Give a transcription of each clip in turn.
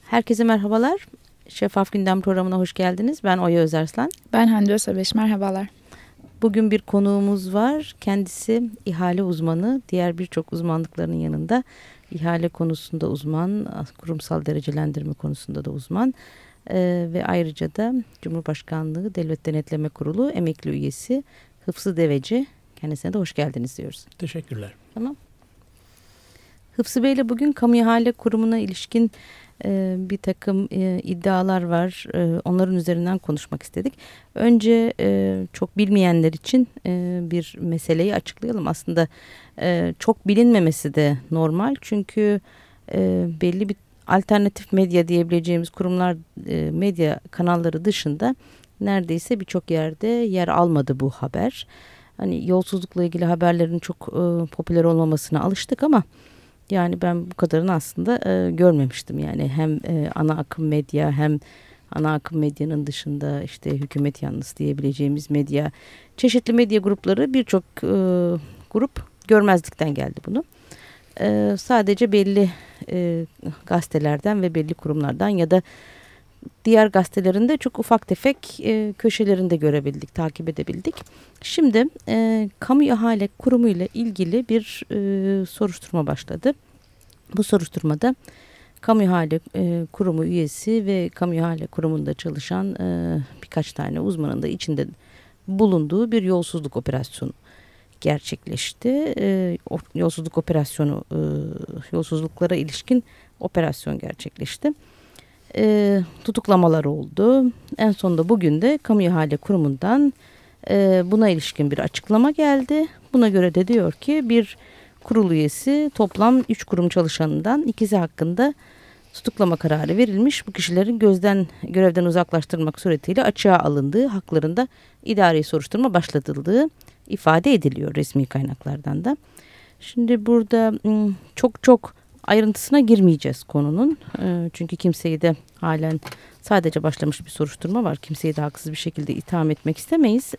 Herkese merhabalar. Şeffaf Gündem programına hoş geldiniz. Ben Oya Özarslan. Ben Hande Özsebeş. Merhabalar. Bugün bir konuğumuz var. Kendisi ihale uzmanı. Diğer birçok uzmanlıklarının yanında ihale konusunda uzman, kurumsal derecelendirme konusunda da uzman. Ve ayrıca da Cumhurbaşkanlığı Devlet Denetleme Kurulu emekli üyesi Hıfzı Deveci. Kendisine de hoş geldiniz diyoruz. Teşekkürler. Tamam. Hıfzı Bey ile bugün kamu ihale kurumuna ilişkin bir takım iddialar var. Onların üzerinden konuşmak istedik. Önce çok bilmeyenler için bir meseleyi açıklayalım. Aslında çok bilinmemesi de normal. Çünkü belli bir alternatif medya diyebileceğimiz kurumlar, medya kanalları dışında neredeyse birçok yerde yer almadı bu haber. Hani yolsuzlukla ilgili haberlerin çok popüler olmamasına alıştık ama yani ben bu kadarını aslında görmemiştim. Yani hem ana akım medya hem ana akım medyanın dışında işte hükümet yanlısı diyebileceğimiz medya, çeşitli medya grupları birçok grup görmezlikten geldi bunu. Sadece belli gazetelerden ve belli kurumlardan ya da diğer gazetelerin de çok ufak tefek köşelerinde görebildik, takip edebildik. Şimdi kamu ihale kurumu ile ilgili bir soruşturma başladı. Bu soruşturmada kamu ihale kurumu üyesi ve kamu ihale kurumunda çalışan birkaç tane uzmanın da içinde bulunduğu bir yolsuzluk operasyonu gerçekleşti. Yolsuzluklara ilişkin operasyon gerçekleşti. Tutuklamalar oldu. En sonunda bugün de kamu ihale kurumundan buna ilişkin bir açıklama geldi. Buna göre de diyor ki bir kurul üyesi toplam 3 kurum çalışanından ikisi hakkında tutuklama kararı verilmiş. Bu kişilerin görevden uzaklaştırılmak suretiyle açığa alındığı, haklarında idari soruşturma başlatıldığı ifade ediliyor resmi kaynaklardan da. Şimdi burada çok ayrıntısına girmeyeceğiz konunun. Çünkü kimseyi de halen sadece başlamış bir soruşturma var. Kimseyi de haksız bir şekilde itham etmek istemeyiz.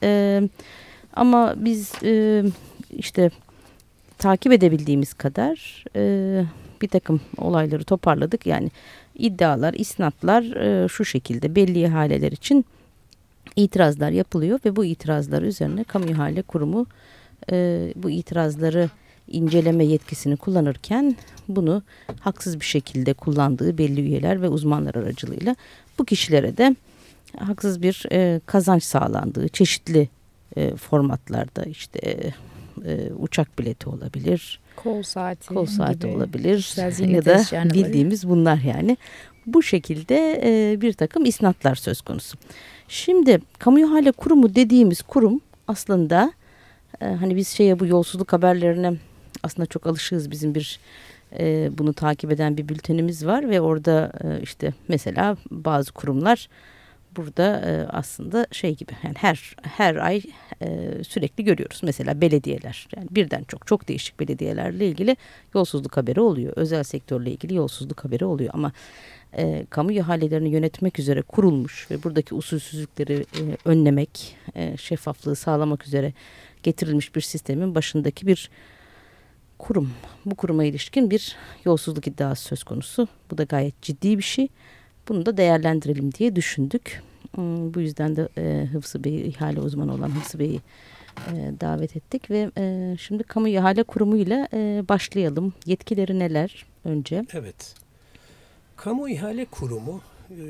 Ama biz işte takip edebildiğimiz kadar bir takım olayları toparladık. Yani iddialar, isnatlar şu şekilde belli ihaleler için itirazlar yapılıyor ve bu itirazlar üzerine kamu ihale kurumu bu itirazları inceleme yetkisini kullanırken bunu haksız bir şekilde kullandığı belli üyeler ve uzmanlar aracılığıyla bu kişilere de haksız bir kazanç sağlandığı çeşitli formatlarda işte uçak bileti olabilir, kol saati olabilir ya da bildiğimiz bunlar yani. Bu şekilde bir takım isnatlar söz konusu. Şimdi kamu ihale kurumu dediğimiz kurum aslında hani biz bu yolsuzluk haberlerine aslında çok alışığız. Bizim bir bunu takip eden bir bültenimiz var ve orada işte mesela bazı kurumlar burada aslında gibi yani her ay sürekli görüyoruz. Mesela belediyeler, yani birden çok değişik belediyelerle ilgili yolsuzluk haberi oluyor. Özel sektörle ilgili yolsuzluk haberi oluyor ama kamu ihalelerini yönetmek üzere kurulmuş ve buradaki usulsüzlükleri önlemek, şeffaflığı sağlamak üzere getirilmiş bir sistemin başındaki bir kurum. Bu kuruma ilişkin bir yolsuzluk iddiası söz konusu. Bu da gayet ciddi bir şey. Bunu da değerlendirelim diye düşündük. Bu yüzden de Hıfzı Bey'i, ihale uzmanı olan Hıfzı Bey'i davet ettik ve şimdi kamu ihale kurumu ile başlayalım. Yetkileri neler önce? Evet. Kamu ihale kurumu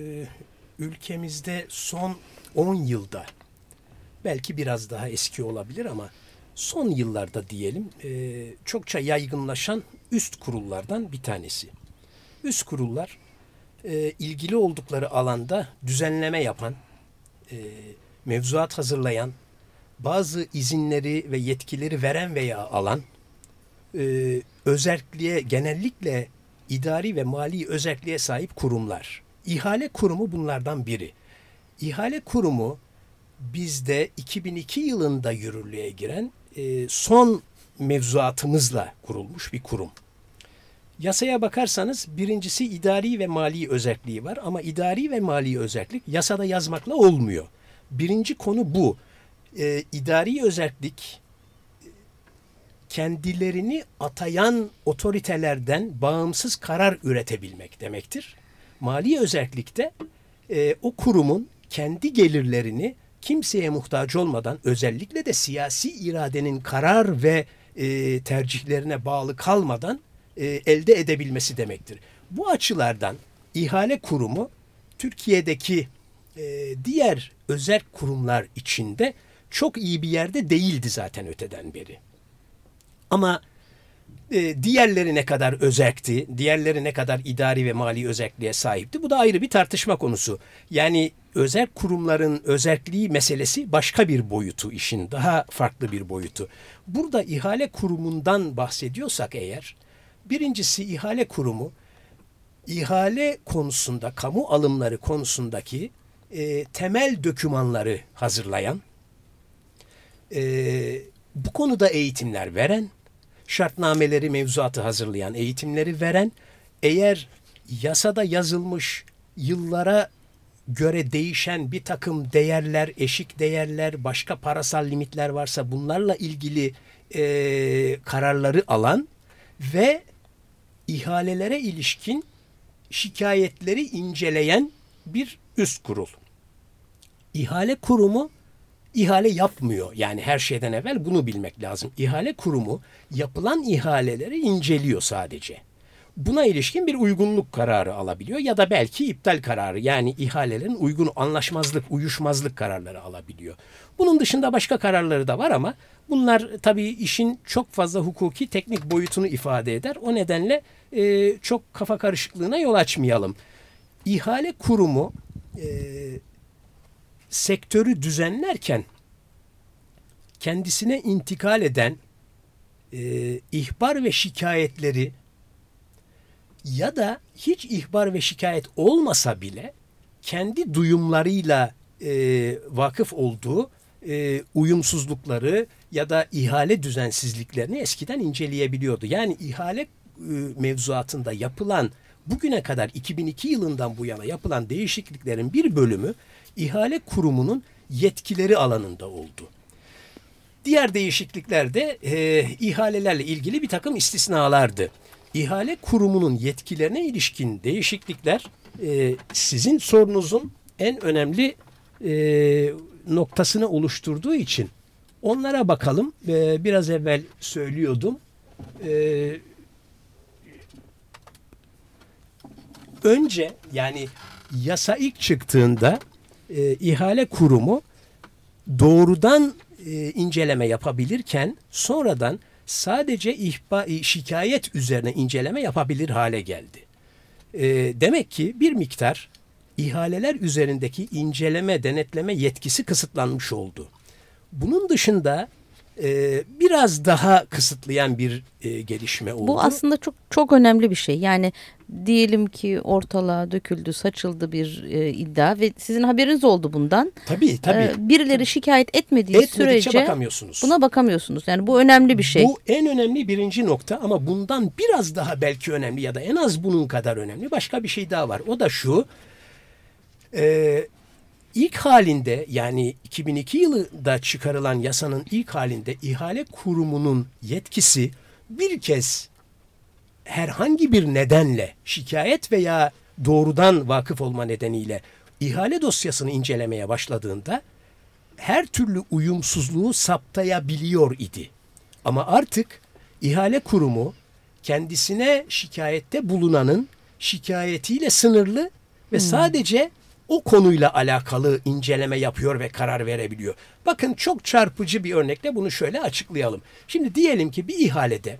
ülkemizde son 10 yılda, belki biraz daha eski olabilir ama son yıllarda diyelim çokça yaygınlaşan üst kurullardan bir tanesi. Üst kurullar ilgili oldukları alanda düzenleme yapan, mevzuat hazırlayan, bazı izinleri ve yetkileri veren veya alan, özerkliğe, genellikle idari ve mali özerkliğe sahip kurumlar. İhale kurumu bunlardan biri. İhale kurumu bizde 2002 yılında yürürlüğe giren son mevzuatımızla kurulmuş bir kurum. Yasaya bakarsanız birincisi idari ve mali özerkliği var ama idari ve mali özerklik yasada yazmakla olmuyor. Birinci konu bu. İdari özerklik kendilerini atayan otoritelerden bağımsız karar üretebilmek demektir. Mali özerklikte o kurumun kendi gelirlerini kimseye muhtaç olmadan, özellikle de siyasi iradenin karar ve tercihlerine bağlı kalmadan elde edebilmesi demektir. Bu açılardan ihale kurumu Türkiye'deki diğer özerk kurumlar içinde çok iyi bir yerde değildi zaten öteden beri. Ama diğerleri ne kadar özerkti, diğerleri ne kadar idari ve mali özerkliğe sahipti, bu da ayrı bir tartışma konusu. Yani özerk kurumların özerkliği meselesi başka bir boyutu, işin daha farklı bir boyutu. Burada ihale kurumundan bahsediyorsak eğer, birincisi ihale kurumu, ihale konusunda, kamu alımları konusundaki temel dokümanları hazırlayan, bu konuda eğitimler veren, şartnameleri, mevzuatı hazırlayan, eğitimleri veren, eğer yasada yazılmış yıllara göre değişen bir takım değerler, eşik değerler, başka parasal limitler varsa bunlarla ilgili kararları alan ve ihalelere ilişkin şikayetleri inceleyen bir üst kurul. İhale kurumu ihale yapmıyor. Yani her şeyden evvel bunu bilmek lazım. İhale kurumu yapılan ihaleleri inceliyor sadece. Buna ilişkin bir uygunluk kararı alabiliyor ya da belki iptal kararı, yani ihalelerin uygun, anlaşmazlık, uyuşmazlık kararları alabiliyor. Bunun dışında başka kararları da var ama bunlar tabii işin çok fazla hukuki teknik boyutunu ifade eder. O nedenle çok kafa karışıklığına yol açmayalım. İhale kurumu sektörü düzenlerken kendisine intikal eden ihbar ve şikayetleri ya da hiç ihbar ve şikayet olmasa bile kendi duyumlarıyla vakıf olduğu uyumsuzlukları ya da ihale düzensizliklerini eskiden inceleyebiliyordu. Yani ihale mevzuatında yapılan, bugüne kadar 2002 yılından bu yana yapılan değişikliklerin bir bölümü ihale kurumunun yetkileri alanında oldu. Diğer değişiklikler de ihalelerle ilgili bir takım istisnalardı. İhale kurumunun yetkilerine ilişkin değişiklikler sizin sorunuzun en önemli noktasını oluşturduğu için onlara bakalım. Biraz evvel söylüyordum. Önce, yani yasa ilk çıktığında ihale kurumu doğrudan inceleme yapabilirken sonradan sadece şikayet üzerine inceleme yapabilir hale geldi. Demek ki bir miktar ihaleler üzerindeki inceleme, denetleme yetkisi kısıtlanmış oldu. Bunun dışında biraz daha kısıtlayan bir gelişme oldu. Bu aslında çok çok önemli bir şey. Yani diyelim ki ortalığa döküldü, saçıldı bir iddia ve sizin haberiniz oldu bundan. Tabii. Birileri şikayet etmediği sürece bakamıyorsunuz. Buna bakamıyorsunuz. Yani bu önemli bir şey. Bu en önemli birinci nokta, ama bundan biraz daha belki önemli ya da en az bunun kadar önemli başka bir şey daha var. O da şu: İlk halinde, yani 2002 yılında çıkarılan yasanın ilk halinde ihale kurumunun yetkisi bir kez herhangi bir nedenle, şikayet veya doğrudan vakıf olma nedeniyle ihale dosyasını incelemeye başladığında her türlü uyumsuzluğu saptayabiliyor idi. Ama artık ihale kurumu kendisine şikayette bulunanın şikayetiyle sınırlı ve sadece o konuyla alakalı inceleme yapıyor ve karar verebiliyor. Bakın, çok çarpıcı bir örnekle bunu şöyle açıklayalım. Şimdi diyelim ki bir ihalede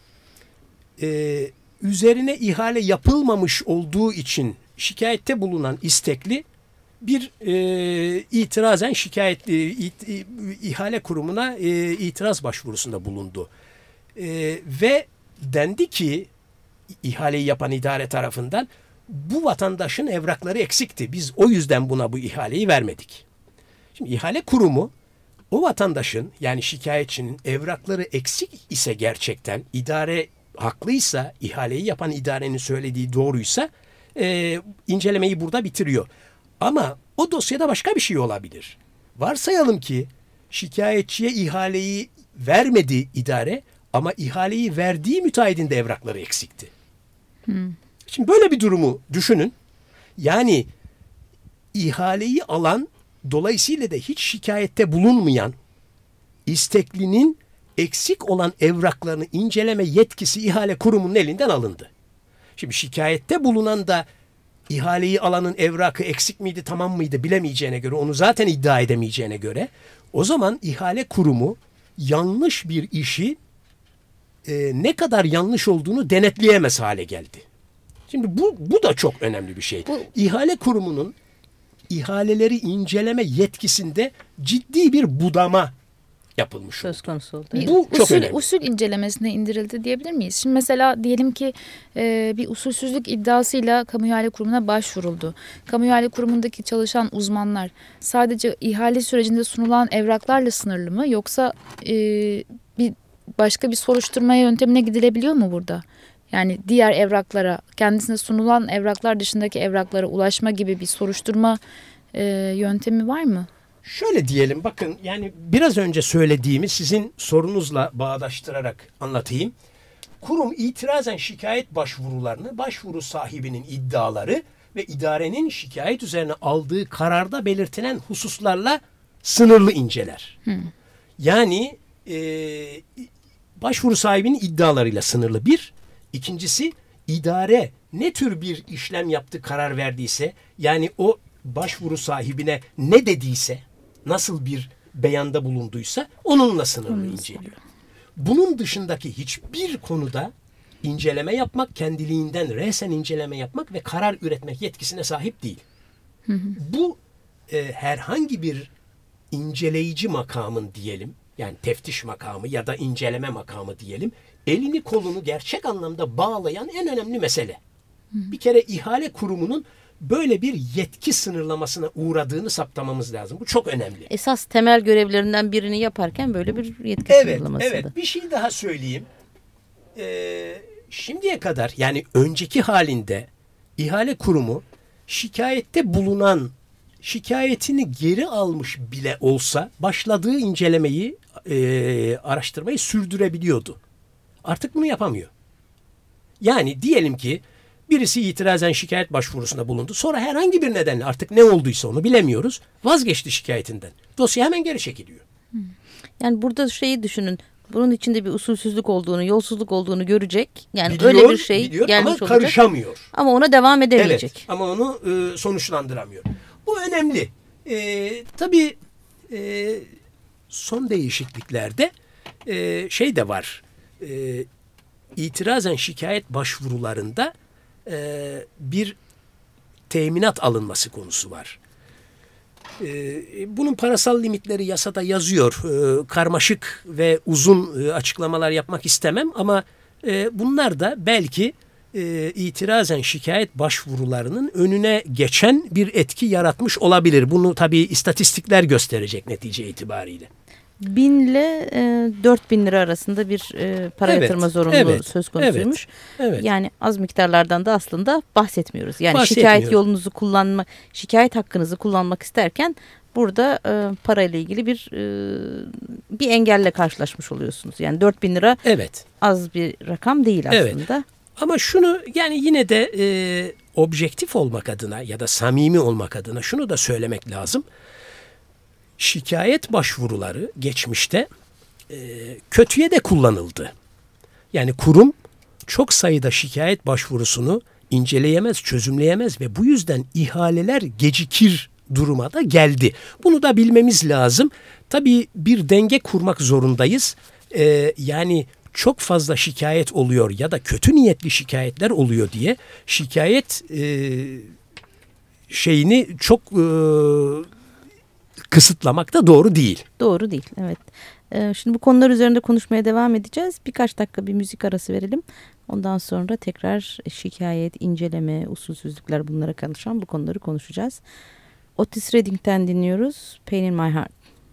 üzerine ihale yapılmamış olduğu için şikayette bulunan istekli bir itirazen ihale kurumuna itiraz başvurusunda bulundu. Ve dendi ki ihaleyi yapan idare tarafından bu vatandaşın evrakları eksikti. Biz o yüzden buna bu ihaleyi vermedik. Şimdi ihale kurumu o vatandaşın, yani şikayetçinin evrakları eksik ise, gerçekten idare haklıysa, ihaleyi yapan idarenin söylediği doğruysa incelemeyi burada bitiriyor. Ama o dosyada başka bir şey olabilir. Varsayalım ki şikayetçiye ihaleyi vermedi idare ama ihaleyi verdiği müteahhidin de evrakları eksikti. Şimdi böyle bir durumu düşünün. Yani ihaleyi alan, dolayısıyla da hiç şikayette bulunmayan isteklinin eksik olan evraklarını inceleme yetkisi ihale kurumunun elinden alındı. Şimdi şikayette bulunan da ihaleyi alanın evrakı eksik miydi, tamam mıydı bilemeyeceğine göre, onu zaten iddia edemeyeceğine göre, o zaman ihale kurumu yanlış bir işi ne kadar yanlış olduğunu denetleyemez hale geldi. Şimdi bu da çok önemli bir şey. İhale kurumunun ihaleleri inceleme yetkisinde ciddi bir budama yapılmış oldu. Söz konusu oldu. Bu çok önemli. Usul incelemesine indirildi diyebilir miyiz? Şimdi mesela diyelim ki bir usulsüzlük iddiasıyla Kamu İhale Kurumu'na başvuruldu. Kamu İhale Kurumu'ndaki çalışan uzmanlar sadece ihale sürecinde sunulan evraklarla sınırlı mı? Yoksa başka bir soruşturma yöntemine gidilebiliyor mu burada? Yani diğer evraklara, kendisine sunulan evraklar dışındaki evraklara ulaşma gibi bir soruşturma yöntemi var mı? Şöyle diyelim, bakın, yani biraz önce söylediğimi sizin sorunuzla bağdaştırarak anlatayım. Kurum itirazen şikayet başvurularını, başvuru sahibinin iddiaları ve idarenin şikayet üzerine aldığı kararda belirtilen hususlarla sınırlı inceler. Yani başvuru sahibinin iddialarıyla sınırlı bir. İkincisi, idare ne tür bir işlem yaptı, karar verdiyse, yani o başvuru sahibine ne dediyse, nasıl bir beyanda bulunduysa onunla sınırlı inceliyor. Bunun dışındaki hiçbir konuda inceleme yapmak, kendiliğinden resen inceleme yapmak ve karar üretmek yetkisine sahip değil. Bu herhangi bir inceleyici makamın diyelim, yani teftiş makamı ya da inceleme makamı diyelim, elini kolunu gerçek anlamda bağlayan en önemli mesele. Bir kere ihale kurumunun böyle bir yetki sınırlamasına uğradığını saptamamız lazım. Bu çok önemli. Esas temel görevlerinden birini yaparken böyle bir yetki sınırlaması. Evet. Bir şey daha söyleyeyim. Şimdiye kadar, yani önceki halinde ihale kurumu şikayette bulunan, şikayetini geri almış bile olsa başladığı incelemeyi, araştırmayı sürdürebiliyordu. Artık bunu yapamıyor. Yani diyelim ki birisi itirazen şikayet başvurusunda bulundu. Sonra herhangi bir nedenle, artık ne olduysa onu bilemiyoruz, vazgeçti şikayetinden. Dosya hemen geri çekiliyor. Yani burada şeyi düşünün. Bunun içinde bir usulsüzlük olduğunu, yolsuzluk olduğunu görecek. Yani Biliyor, öyle bir şey gelmiş ama olacak. karışamıyor. Ama ona devam edemeyecek. Evet, ama onu sonuçlandıramıyor. Bu önemli. Tabii son değişikliklerde şey de var. İtirazen şikayet başvurularında bir teminat alınması konusu var. Bunun parasal limitleri yasada yazıyor. Karmaşık ve uzun açıklamalar yapmak istemem ama bunlar da belki itirazen şikayet başvurularının önüne geçen bir etki yaratmış olabilir. Bunu tabii istatistikler gösterecek netice itibariyle. 1000 ile 4000 lira arasında bir para yatırma zorunluluğu söz konusuymuş. Evet. Yani az miktarlardan da aslında bahsetmiyoruz. Yani şikayet yolunuzu kullanmak, şikayet hakkınızı kullanmak isterken burada parayla ilgili bir engelle karşılaşmış oluyorsunuz. Yani 4000 lira az bir rakam değil aslında. Evet. Ama şunu, yani yine de objektif olmak adına ya da samimi olmak adına şunu da söylemek lazım. Şikayet başvuruları geçmişte kötüye de kullanıldı. Yani kurum çok sayıda şikayet başvurusunu inceleyemez, çözümleyemez ve bu yüzden ihaleler gecikir duruma da geldi. Bunu da bilmemiz lazım. Tabii bir denge kurmak zorundayız. Yani çok fazla şikayet oluyor ya da kötü niyetli şikayetler oluyor diye şikayet şeyini çok kısıtlamak da doğru değil. Doğru değil, evet. Şimdi bu konular üzerinde konuşmaya devam edeceğiz. Birkaç dakika bir müzik arası verelim. Ondan sonra tekrar şikayet, inceleme, usulsüzlükler, bunlara karışan bu konuları konuşacağız. Otis Redding'den dinliyoruz. Pain in My Heart.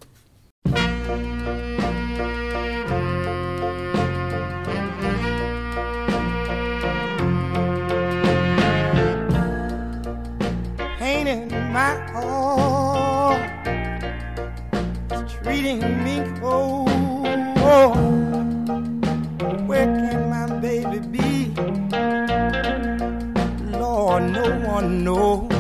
Pain in my heart, treating me cold. Where can my baby be? Lord, no one knows.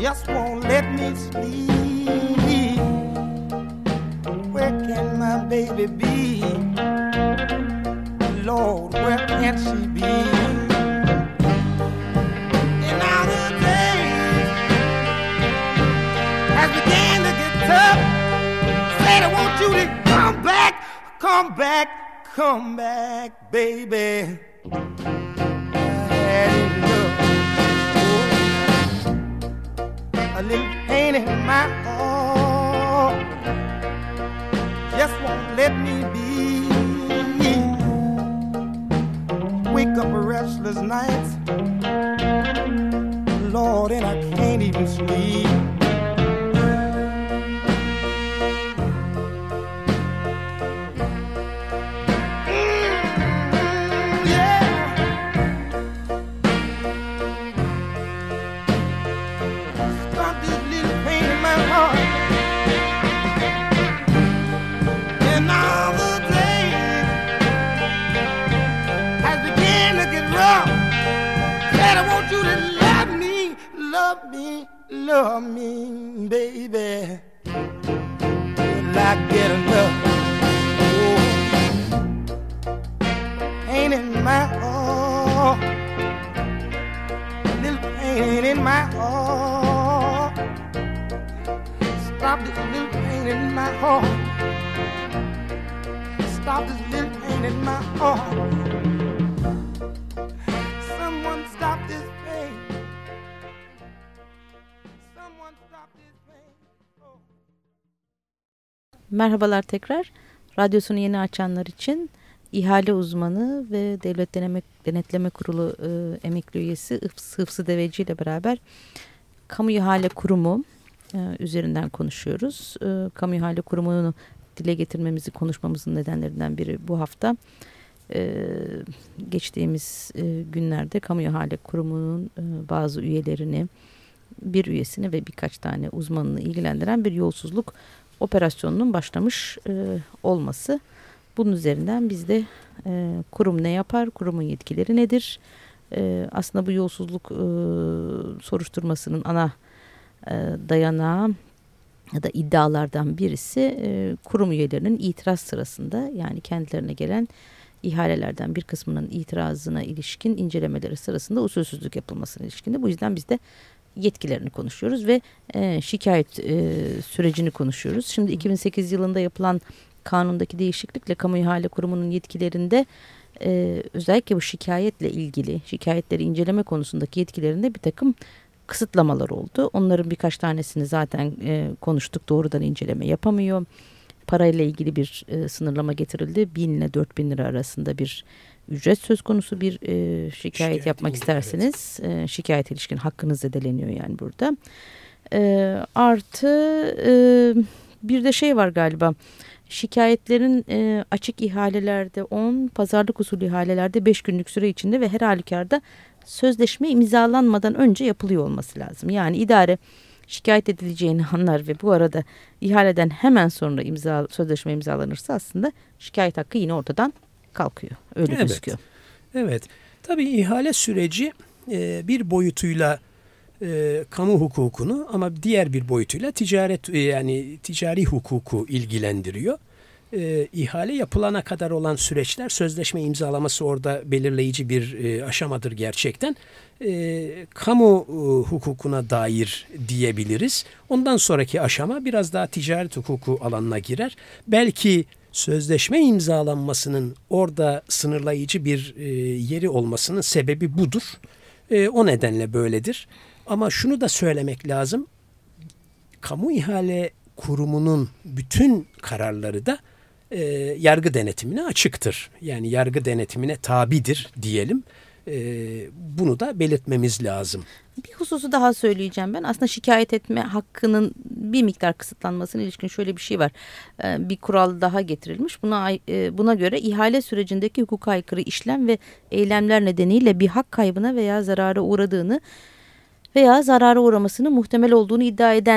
just won't let me sleep. Where can my baby be? Lord, where can she be? And now the days has began to get tough. Said I want you to come back, come back, come back, baby. A little pain in my heart just won't let me be. Wake up restless nights, Lord, and I can't even sleep. Love me, baby, till I get enough. Oh, pain in my heart, little pain in my heart. Stop this little pain in my heart. Stop this little pain in my heart. Someone stop this pain. Merhabalar tekrar. Radyosunu yeni açanlar için ihale uzmanı ve Devlet Denetleme Kurulu emekli üyesi Hıfzı Deveci ile beraber Kamu İhale Kurumu üzerinden konuşuyoruz. Kamu İhale Kurumu'nu dile getirmemizi, konuşmamızın nedenlerinden biri bu hafta. Geçtiğimiz günlerde Kamu İhale Kurumu'nun bazı üyelerini, bir üyesini ve birkaç tane uzmanını ilgilendiren bir yolsuzluk operasyonunun başlamış olması. Bunun üzerinden biz de kurum ne yapar, kurumun yetkileri nedir? Aslında bu yolsuzluk soruşturmasının ana dayanağı ya da iddialardan birisi kurum üyelerinin itiraz sırasında, yani kendilerine gelen ihalelerden bir kısmının itirazına ilişkin incelemeleri sırasında usulsüzlük yapılmasına ilişkin. Bu yüzden biz de yetkilerini konuşuyoruz ve şikayet sürecini konuşuyoruz. Şimdi 2008 yılında yapılan kanundaki değişiklikle Kamu İhale Kurumu'nun yetkilerinde özellikle bu şikayetle ilgili, şikayetleri inceleme konusundaki yetkilerinde bir takım kısıtlamalar oldu. Onların birkaç tanesini zaten konuştuk. Doğrudan inceleme yapamıyor. Parayla ilgili bir sınırlama getirildi. 1000 ile 4000 lira arasında bir ücret söz konusu, bir şikayet yapmak isterseniz şikayet ilişkin hakkınız zedeleniyor yani burada. Artı bir de şey var galiba, şikayetlerin açık ihalelerde 10, pazarlık usulü ihalelerde 5 günlük süre içinde ve her halükarda sözleşme imzalanmadan önce yapılıyor olması lazım. Yani idare şikayet edileceğini anlar ve bu arada ihaleden hemen sonra sözleşme imzalanırsa aslında şikayet hakkı yine ortadan kalkıyor. Öyle gözüküyor. Evet. Tabii ihale süreci bir boyutuyla kamu hukukunu ama diğer bir boyutuyla ticari hukuku ilgilendiriyor. İhale yapılana kadar olan süreçler, sözleşme imzalaması orada belirleyici bir aşamadır gerçekten. Kamu hukukuna dair diyebiliriz. Ondan sonraki aşama biraz daha ticaret hukuku alanına girer. Belki sözleşme imzalanmasının orada sınırlayıcı bir yeri olmasının sebebi budur. O nedenle böyledir. Ama şunu da söylemek lazım. Kamu İhale Kurumu'nun bütün kararları da yargı denetimine açıktır. Yani yargı denetimine tabidir diyelim. Bunu da belirtmemiz lazım. Bir hususu daha söyleyeceğim ben. Aslında şikayet etme hakkının bir miktar kısıtlanmasına ilişkin şöyle bir şey var. Bir kural daha getirilmiş. Buna göre ihale sürecindeki hukuka aykırı işlem ve eylemler nedeniyle bir hak kaybına veya zarara uğradığını veya zarara uğramasının muhtemel olduğunu iddia eden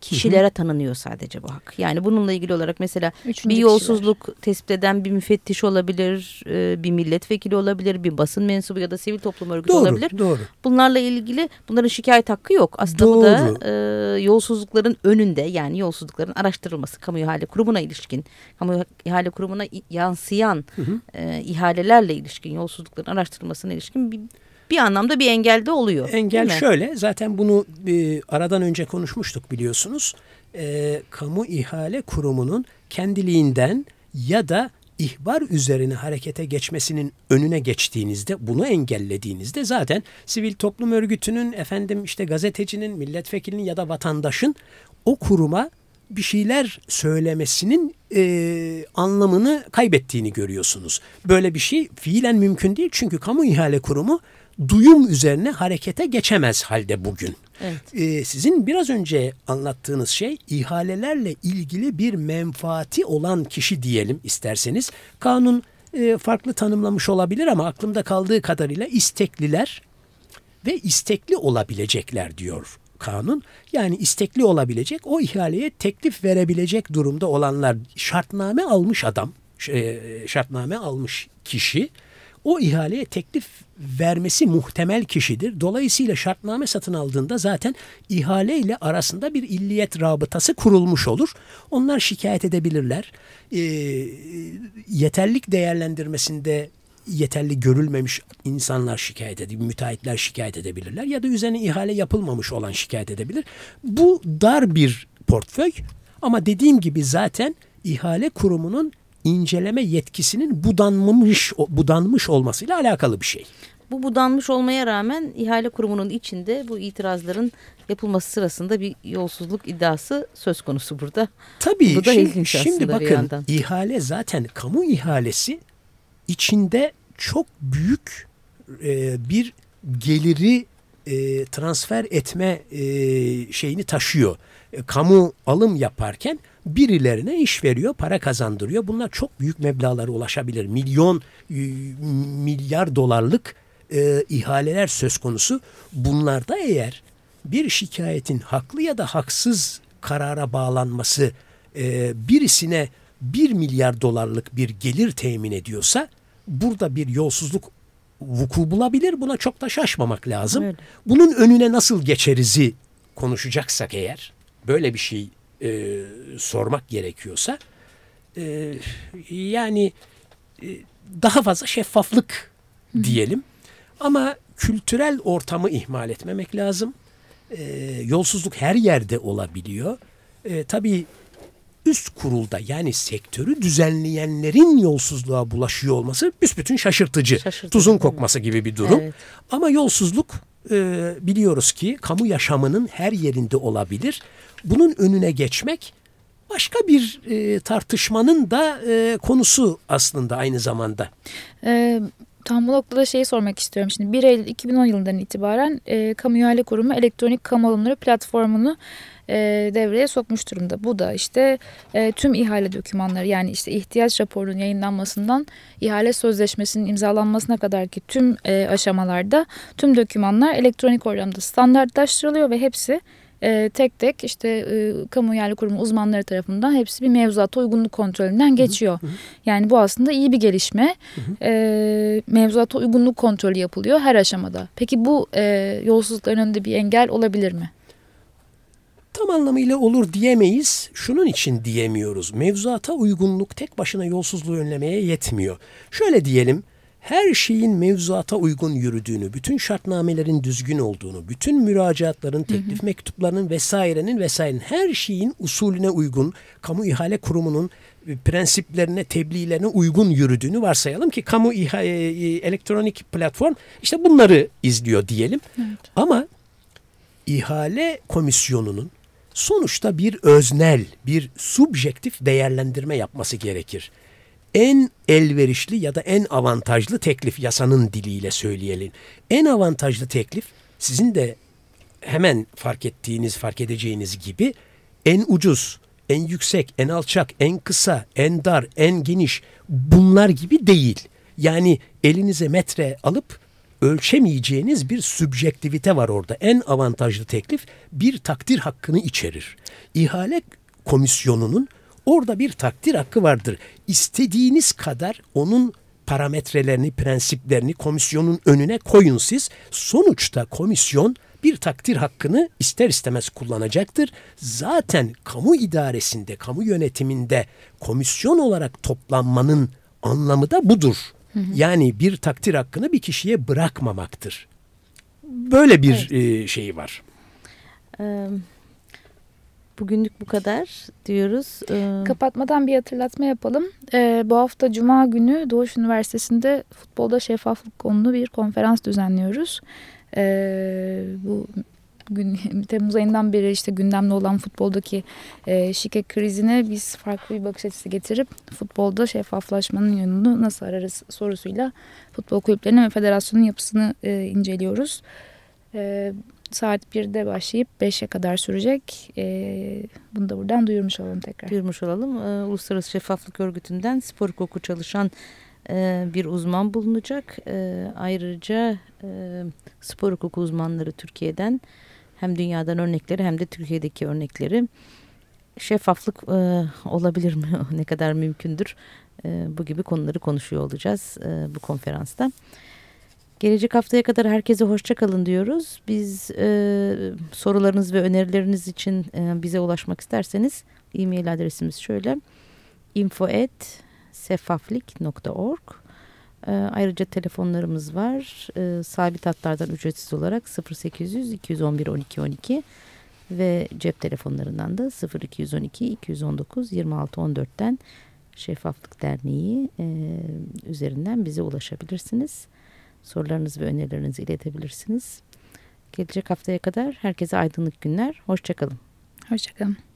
kişilere tanınıyor sadece bu hak. Yani bununla ilgili olarak mesela Üçüncü bir kişiler. yolsuzluk tespit eden bir müfettiş olabilir, bir milletvekili olabilir, bir basın mensubu ya da sivil toplum örgütü olabilir. Doğru. Bunlarla ilgili bunların şikayet hakkı yok. Aslında bu da yolsuzlukların önünde, yani yolsuzlukların araştırılması, kamu ihale kurumuna ilişkin, kamu ihale kurumuna yansıyan ihalelerle ilişkin yolsuzlukların araştırılmasına ilişkin bir anlamda bir engel de oluyor. Engel şöyle, zaten bunu aradan önce konuşmuştuk biliyorsunuz. Kamu ihale kurumunun kendiliğinden ya da ihbar üzerine harekete geçmesinin önüne geçtiğinizde, bunu engellediğinizde zaten sivil toplum örgütünün, işte gazetecinin, milletvekilinin ya da vatandaşın o kuruma bir şeyler söylemesinin anlamını kaybettiğini görüyorsunuz. Böyle bir şey fiilen mümkün değil, çünkü kamu ihale kurumu duyum üzerine harekete geçemez halde bugün. Evet. Sizin biraz önce anlattığınız şey, ihalelerle ilgili bir menfaati olan kişi diyelim isterseniz. Kanun farklı tanımlamış olabilir ama aklımda kaldığı kadarıyla istekliler ve istekli olabilecekler diyor kanun. Yani istekli olabilecek, o ihaleye teklif verebilecek durumda olanlar, şartname almış adam, şartname almış kişi, o ihaleye teklif vermesi muhtemel kişidir. Dolayısıyla şartname satın aldığında zaten ihale ile arasında bir illiyet rabıtası kurulmuş olur. Onlar şikayet edebilirler. Yeterlilik değerlendirmesinde yeterli görülmemiş insanlar şikayet edebilir, müteahhitler şikayet edebilirler ya da üzerine ihale yapılmamış olan şikayet edebilir. Bu dar bir portföy ama dediğim gibi zaten ihale kurumunun inceleme yetkisinin budanmış olmasıyla alakalı bir şey. Bu budanmış olmaya rağmen ihale kurumunun içinde bu itirazların yapılması sırasında bir yolsuzluk iddiası söz konusu burada. Tabii. Bu da ilginç şimdi aslında bir bakın, yandan. ihale zaten, kamu ihalesi içinde çok büyük bir geliri transfer etme şeyini taşıyor. Kamu alım yaparken birilerine iş veriyor, para kazandırıyor. Bunlar çok büyük meblağlara ulaşabilir. Milyar dolarlık ihaleler söz konusu. Bunlarda eğer bir şikayetin haklı ya da haksız karara bağlanması birisine 1 milyar dolarlık bir gelir temin ediyorsa, burada bir yolsuzluk vuku bulabilir. Buna çok da şaşmamak lazım. Öyle. Bunun önüne nasıl geçerizi konuşacaksak eğer, böyle bir şey sormak gerekiyorsa, yani daha fazla şeffaflık diyelim. Ama kültürel ortamı ihmal etmemek lazım. Yolsuzluk her yerde olabiliyor. Tabii üst kurulda, yani sektörü düzenleyenlerin yolsuzluğa bulaşıyor olması büsbütün şaşırtıcı. Tuzun kokması gibi bir durum. Evet. Ama yolsuzluk biliyoruz ki kamu yaşamının her yerinde olabilir. Bunun önüne geçmek başka bir tartışmanın da konusu aslında aynı zamanda. Tam bu noktada şeyi sormak istiyorum. Şimdi 1 Eylül 2010 yılından itibaren Kamu İhale Kurumu elektronik kamu alımları platformunu devreye sokmuş durumda. Bu da işte tüm ihale dokümanları, yani işte ihtiyaç raporunun yayınlanmasından ihale sözleşmesinin imzalanmasına kadar ki tüm aşamalarda tüm dokümanlar elektronik ortamda standartlaştırılıyor ve hepsi tek tek işte Kamu İhale Kurumu uzmanları tarafından hepsi bir mevzuata uygunluk kontrolünden geçiyor. Yani bu aslında iyi bir gelişme. Mevzuata uygunluk kontrolü yapılıyor her aşamada. Peki bu yolsuzlukların önünde bir engel olabilir mi? Tam anlamıyla olur diyemeyiz. Şunun için diyemiyoruz. Mevzuata uygunluk tek başına yolsuzluğu önlemeye yetmiyor. Şöyle diyelim, her şeyin mevzuata uygun yürüdüğünü, bütün şartnamelerin düzgün olduğunu, bütün müracaatların, teklif mektuplarının vesairenin her şeyin usulüne uygun, kamu ihale kurumunun prensiplerine, tebliğlerine uygun yürüdüğünü varsayalım ki kamu elektronik platform işte bunları izliyor diyelim. Evet. Ama ihale komisyonunun sonuçta bir öznel, bir subjektif değerlendirme yapması gerekir. En elverişli ya da en avantajlı teklif, yasanın diliyle söyleyelim. En avantajlı teklif, sizin de hemen fark edeceğiniz gibi en ucuz, en yüksek, en alçak, en kısa, en dar, en geniş, bunlar gibi değil. Yani elinize metre alıp ölçemeyeceğiniz bir sübjektivite var orada. En avantajlı teklif bir takdir hakkını içerir. İhale komisyonunun orada bir takdir hakkı vardır. İstediğiniz kadar onun parametrelerini, prensiplerini komisyonun önüne koyun siz. Sonuçta komisyon bir takdir hakkını ister istemez kullanacaktır. Zaten kamu idaresinde, kamu yönetiminde komisyon olarak toplanmanın anlamı da budur. Yani bir takdir hakkını bir kişiye bırakmamaktır. Böyle bir şey var. Bugünlük bu kadar diyoruz. Kapatmadan bir hatırlatma yapalım. Bu hafta Cuma günü Doğuş Üniversitesi'nde futbolda şeffaflık konulu bir konferans düzenliyoruz. Bu Temmuz ayından beri işte gündemde olan futboldaki şike krizine biz farklı bir bakış açısı getirip futbolda şeffaflaşmanın yönünü nasıl ararız sorusuyla futbol kulüplerinin ve federasyonun yapısını inceliyoruz. Saat 1'de başlayıp 5'e kadar sürecek. Bunu da buradan duyurmuş olalım tekrar. Duyurmuş olalım. Uluslararası Şeffaflık Örgütü'nden spor hukuku çalışan bir uzman bulunacak. Ayrıca spor hukuku uzmanları Türkiye'den hem dünyadan örnekleri hem de Türkiye'deki örnekleri. Şeffaflık olabilir mi? Ne kadar mümkündür? Bu gibi konuları konuşuyor olacağız bu konferansta. Gelecek haftaya kadar herkese hoşça kalın diyoruz. Biz sorularınız ve önerileriniz için bize ulaşmak isterseniz e-mail adresimiz şöyle: info@seffaflik.org. Ayrıca telefonlarımız var. Sabit hatlardan ücretsiz olarak 0800 211 12 12 ve cep telefonlarından da 0212 219 26 14'ten Şeffaflık Derneği üzerinden bize ulaşabilirsiniz. Sorularınızı ve önerilerinizi iletebilirsiniz. Gelecek haftaya kadar herkese aydınlık günler. Hoşça kalın. Hoşça kalın.